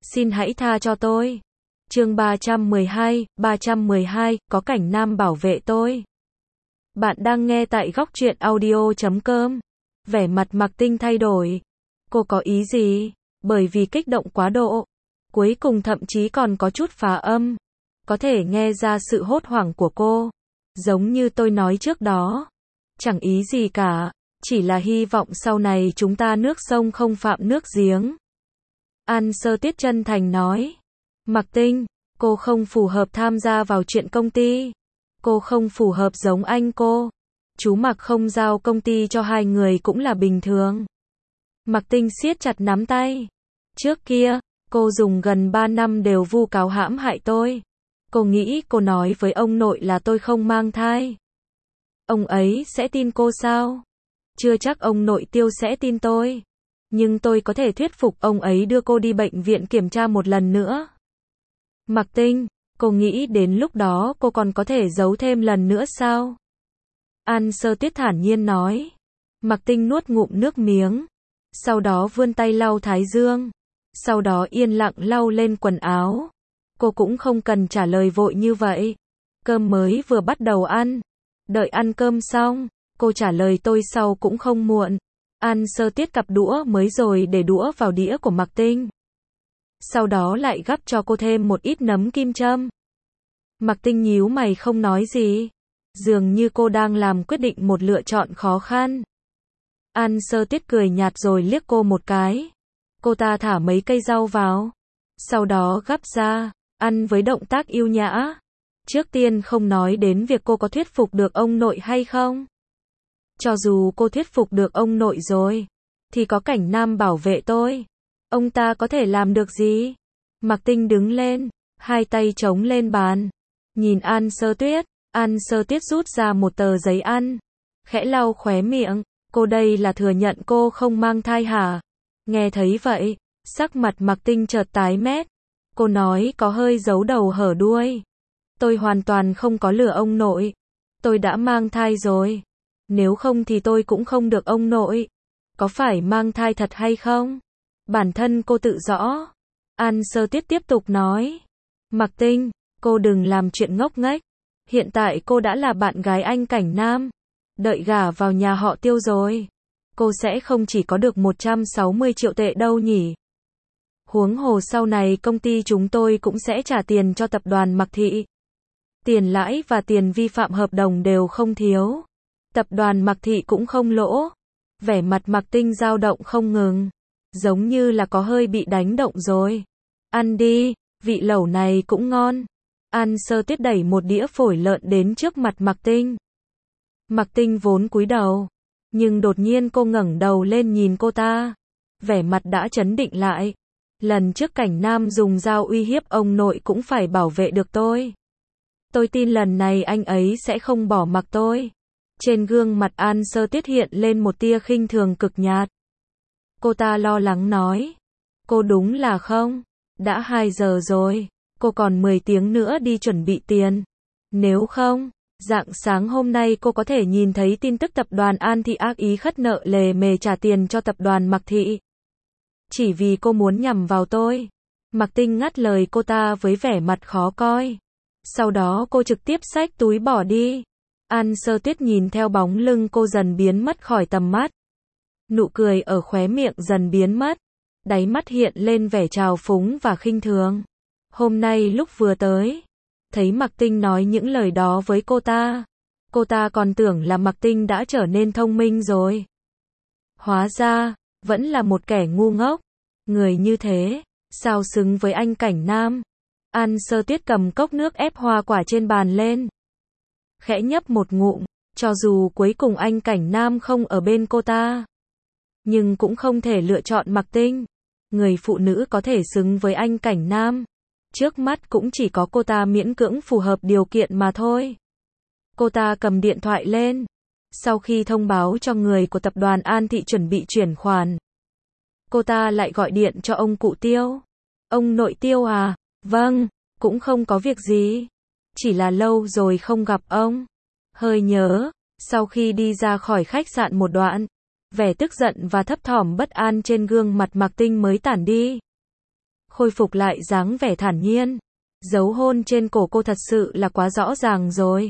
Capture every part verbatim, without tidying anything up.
Xin hãy tha cho tôi. Chương ba trăm mười hai, ba trăm mười hai, có cảnh nam bảo vệ tôi. Bạn đang nghe tại góc truyện audio chấm com. Vẻ mặt Mạc Tinh thay đổi. Cô có ý gì? Bởi vì kích động quá độ. Cuối cùng thậm chí còn có chút phá âm. Có thể nghe ra sự hốt hoảng của cô. Giống như tôi nói trước đó. Chẳng ý gì cả. Chỉ là hy vọng sau này chúng ta nước sông không phạm nước giếng. An Sơ Tiết chân thành nói. Mạc Tinh, cô không phù hợp tham gia vào chuyện công ty. Cô không phù hợp giống anh cô. Chú Mạc không giao công ty cho hai người cũng là bình thường. Mạc Tinh siết chặt nắm tay. Trước kia, cô dùng gần ba năm đều vu cáo hãm hại tôi. Cô nghĩ cô nói với ông nội là tôi không mang thai. Ông ấy sẽ tin cô sao? Chưa chắc ông nội Tiêu sẽ tin tôi. Nhưng tôi có thể thuyết phục ông ấy đưa cô đi bệnh viện kiểm tra một lần nữa. Mạc Tinh, cô nghĩ đến lúc đó cô còn có thể giấu thêm lần nữa sao? An Sơ Tiết thản nhiên nói. Mạc Tinh nuốt ngụm nước miếng. Sau đó vươn tay lau thái dương. Sau đó yên lặng lau lên quần áo. Cô cũng không cần trả lời vội như vậy. Cơm mới vừa bắt đầu ăn. Đợi ăn cơm xong, cô trả lời tôi sau cũng không muộn. An Sơ Tiết cặp đũa mới rồi để đũa vào đĩa của Mạc Tinh. Sau đó lại gắp cho cô thêm một ít nấm kim châm. Mạc Tinh nhíu mày không nói gì. Dường như cô đang làm quyết định một lựa chọn khó khăn. An Sơ Tiết cười nhạt rồi liếc cô một cái. Cô ta thả mấy cây rau vào. Sau đó gắp ra, ăn với động tác yêu nhã. Trước tiên không nói đến việc cô có thuyết phục được ông nội hay không. Cho dù cô thuyết phục được ông nội rồi, thì có cảnh nam bảo vệ tôi. Ông ta có thể làm được gì? Mạc Tinh đứng lên, hai tay chống lên bàn. Nhìn An Sơ Tuyết, An Sơ Tuyết rút ra một tờ giấy ăn. Khẽ lau khóe miệng, cô đây là thừa nhận cô không mang thai hả? Nghe thấy vậy, sắc mặt Mạc Tinh chợt tái mét. Cô nói có hơi giấu đầu hở đuôi. Tôi hoàn toàn không có lừa ông nội. Tôi đã mang thai rồi. Nếu không thì tôi cũng không được ông nội. Có phải mang thai thật hay không? Bản thân cô tự rõ. An Sơ Tiết tiếp tục nói. Mạc Tinh, cô đừng làm chuyện ngốc nghếch. Hiện tại cô đã là bạn gái anh Cảnh Nam. Đợi gả vào nhà họ Tiêu rồi. Cô sẽ không chỉ có được một trăm sáu mươi triệu tệ đâu nhỉ. Huống hồ sau này công ty chúng tôi cũng sẽ trả tiền cho tập đoàn Mạc Thị. Tiền lãi và tiền vi phạm hợp đồng đều không thiếu. Tập đoàn Mạc Thị cũng không lỗ. Vẻ mặt Mạc Tinh dao động không ngừng. Giống như là có hơi bị đánh động rồi. Ăn đi, vị lẩu này cũng ngon. An Sơ Tiết đẩy một đĩa phổi lợn đến trước mặt Mạc Tinh. Mạc Tinh vốn cúi đầu. Nhưng đột nhiên cô ngẩng đầu lên nhìn cô ta. Vẻ mặt đã trấn định lại. Lần trước Cảnh Nam dùng dao uy hiếp ông nội cũng phải bảo vệ được tôi. Tôi tin lần này anh ấy sẽ không bỏ mặc tôi. Trên gương mặt An Sơ Tiết hiện lên một tia khinh thường cực nhạt. Cô ta lo lắng nói. Cô đúng là không. Đã hai giờ rồi. Cô còn mười tiếng nữa đi chuẩn bị tiền. Nếu không, rạng sáng hôm nay cô có thể nhìn thấy tin tức tập đoàn An Thị ác ý khất nợ lề mề trả tiền cho tập đoàn Mạc Thị. Chỉ vì cô muốn nhằm vào tôi. Mạc Tinh ngắt lời cô ta với vẻ mặt khó coi. Sau đó cô trực tiếp xách túi bỏ đi. An Sơ Tuyết nhìn theo bóng lưng cô dần biến mất khỏi tầm mắt. Nụ cười ở khóe miệng dần biến mất. Đáy mắt hiện lên vẻ trào phúng và khinh thường. Hôm nay lúc vừa tới, thấy Mạc Tinh nói những lời đó với cô ta. Cô ta còn tưởng là Mạc Tinh đã trở nên thông minh rồi. Hóa ra, vẫn là một kẻ ngu ngốc. Người như thế, sao xứng với anh Cảnh Nam? An Sơ Tuyết cầm cốc nước ép hoa quả trên bàn lên. Khẽ nhấp một ngụm, cho dù cuối cùng anh Cảnh Nam không ở bên cô ta. Nhưng cũng không thể lựa chọn Mạc Tinh. Người phụ nữ có thể xứng với anh Cảnh Nam. Trước mắt cũng chỉ có cô ta miễn cưỡng phù hợp điều kiện mà thôi. Cô ta cầm điện thoại lên. Sau khi thông báo cho người của tập đoàn An Thị chuẩn bị chuyển khoản, cô ta lại gọi điện cho ông cụ Tiêu. Ông nội Tiêu à? Vâng, cũng không có việc gì. Chỉ là lâu rồi không gặp ông. Hơi nhớ. Sau khi đi ra khỏi khách sạn một đoạn, vẻ tức giận và thấp thỏm bất an trên gương mặt Mạc Tinh mới tản đi. khôi phục lại dáng vẻ thản nhiên. Dấu hôn trên cổ cô thật sự là quá rõ ràng rồi.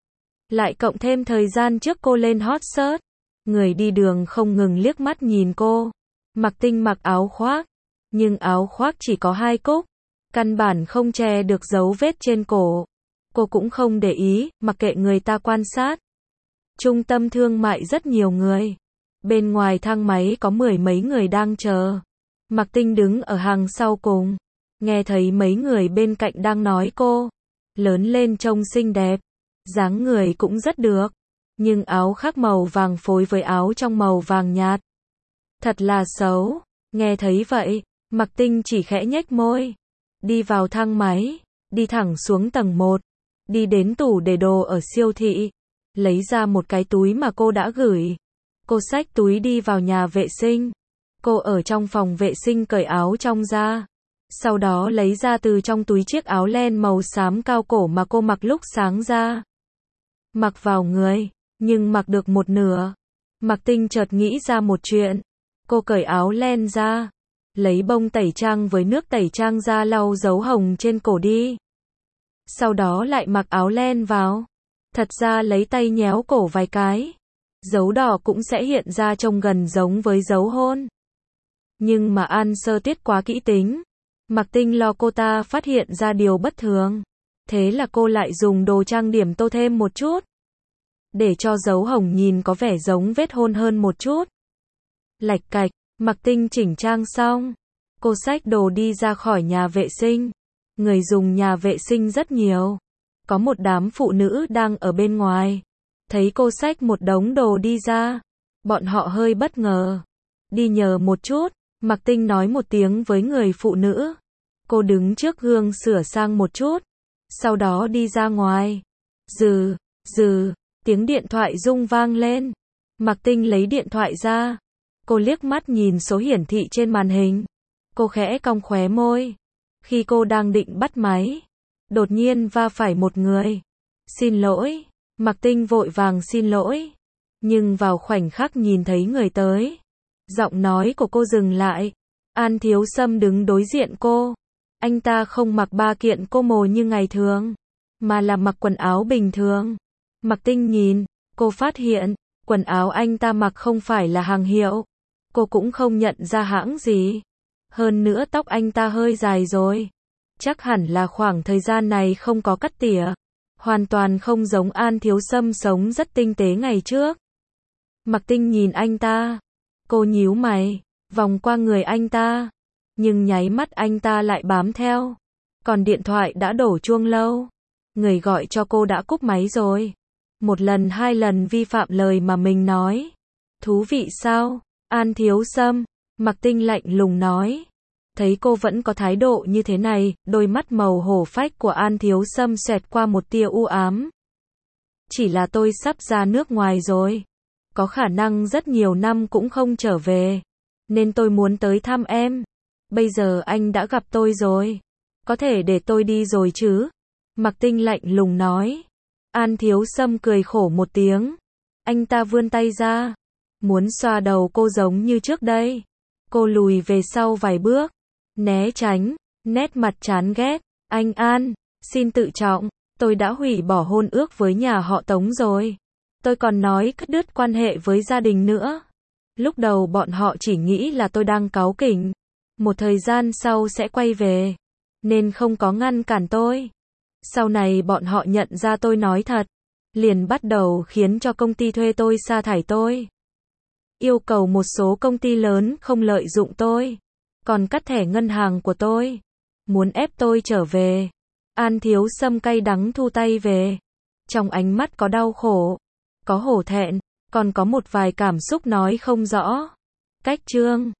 Lại cộng thêm thời gian trước cô lên hot search. Người đi đường không ngừng liếc mắt nhìn cô. Mạc Tinh mặc áo khoác. Nhưng áo khoác chỉ có hai cúc. Căn bản không che được dấu vết trên cổ. Cô cũng không để ý, mặc kệ người ta quan sát. Trung tâm thương mại rất nhiều người. Bên ngoài thang máy có mười mấy người đang chờ. Mạc Tinh đứng ở hàng sau cùng. Nghe thấy mấy người bên cạnh đang nói cô. Lớn lên trông xinh đẹp. Dáng người cũng rất được. Nhưng áo khác màu vàng phối với áo trong màu vàng nhạt. Thật là xấu. Nghe thấy vậy, Mạc Tinh chỉ khẽ nhếch môi. Đi vào thang máy. Đi thẳng xuống tầng một. Đi đến tủ để đồ ở siêu thị. Lấy ra một cái túi mà cô đã gửi. Cô xách túi đi vào nhà vệ sinh. Cô ở trong phòng vệ sinh cởi áo trong ra. Sau đó lấy ra từ trong túi chiếc áo len màu xám cao cổ mà cô mặc lúc sáng ra. Mặc vào người, nhưng mặc được một nửa. Mạc Tinh chợt nghĩ ra một chuyện. Cô cởi áo len ra. Lấy bông tẩy trang với nước tẩy trang ra lau dấu hồng trên cổ đi. Sau đó lại mặc áo len vào. Thật ra lấy tay nhéo cổ vài cái. Dấu đỏ cũng sẽ hiện ra trông gần giống với dấu hôn. Nhưng mà An Sơ Tuyết quá kỹ tính. Mạc Tinh lo cô ta phát hiện ra điều bất thường. Thế là cô lại dùng đồ trang điểm tô thêm một chút. Để cho dấu hồng nhìn có vẻ giống vết hôn hơn một chút. Lạch cạch, Mạc Tinh chỉnh trang xong. Cô xách đồ đi ra khỏi nhà vệ sinh. Người dùng nhà vệ sinh rất nhiều. Có một đám phụ nữ đang ở bên ngoài. Thấy cô xách một đống đồ đi ra. Bọn họ hơi bất ngờ. Đi nhờ một chút. Mạc Tinh nói một tiếng với người phụ nữ. Cô đứng trước gương sửa sang một chút. Sau đó đi ra ngoài. Dừ, dừ, tiếng điện thoại rung vang lên. Mạc Tinh lấy điện thoại ra. Cô liếc mắt nhìn số hiển thị trên màn hình. Cô khẽ cong khóe môi. Khi cô đang định bắt máy, đột nhiên va phải một người. Xin lỗi. Mạc Tinh vội vàng xin lỗi. Nhưng vào khoảnh khắc nhìn thấy người tới, giọng nói của cô dừng lại. An Thiếu Sâm đứng đối diện cô. Anh ta không mặc ba kiện cô mồ như ngày thường, mà là mặc quần áo bình thường. Mạc Tinh nhìn, cô phát hiện, quần áo anh ta mặc không phải là hàng hiệu. Cô cũng không nhận ra hãng gì. Hơn nữa tóc anh ta hơi dài rồi. Chắc hẳn là khoảng thời gian này không có cắt tỉa. Hoàn toàn không giống An Thiếu Sâm sống rất tinh tế ngày trước. Mạc Tinh nhìn anh ta. Cô nhíu mày, vòng qua người anh ta. Nhưng nháy mắt anh ta lại bám theo. Còn điện thoại đã đổ chuông lâu. Người gọi cho cô đã cúp máy rồi. Một lần hai lần vi phạm lời mà mình nói. Thú vị sao? An Thiếu Sâm, Mạc Tinh lạnh lùng nói. Thấy cô vẫn có thái độ như thế này, đôi mắt màu hổ phách của An Thiếu Sâm xẹt qua một tia u ám. Chỉ là tôi sắp ra nước ngoài rồi. Có khả năng rất nhiều năm cũng không trở về. Nên tôi muốn tới thăm em. Bây giờ anh đã gặp tôi rồi. Có thể để tôi đi rồi chứ? Mạc Tinh lạnh lùng nói. An Thiếu Sâm cười khổ một tiếng. Anh ta vươn tay ra. Muốn xoa đầu cô giống như trước đây. Cô lùi về sau vài bước. Né tránh. Nét mặt chán ghét. Anh An, xin tự trọng. Tôi đã hủy bỏ hôn ước với nhà họ Tống rồi. Tôi còn nói cắt đứt quan hệ với gia đình nữa. Lúc đầu bọn họ chỉ nghĩ là tôi đang cáu kỉnh. Một thời gian sau sẽ quay về. Nên không có ngăn cản tôi. Sau này bọn họ nhận ra tôi nói thật. Liền bắt đầu khiến cho công ty thuê tôi sa thải tôi. Yêu cầu một số công ty lớn không lợi dụng tôi. Còn cắt thẻ ngân hàng của tôi. Muốn ép tôi trở về. An Thiếu Sâm cay đắng thu tay về. Trong ánh mắt có đau khổ. Có hổ thẹn. Còn có một vài cảm xúc nói không rõ. Cách chương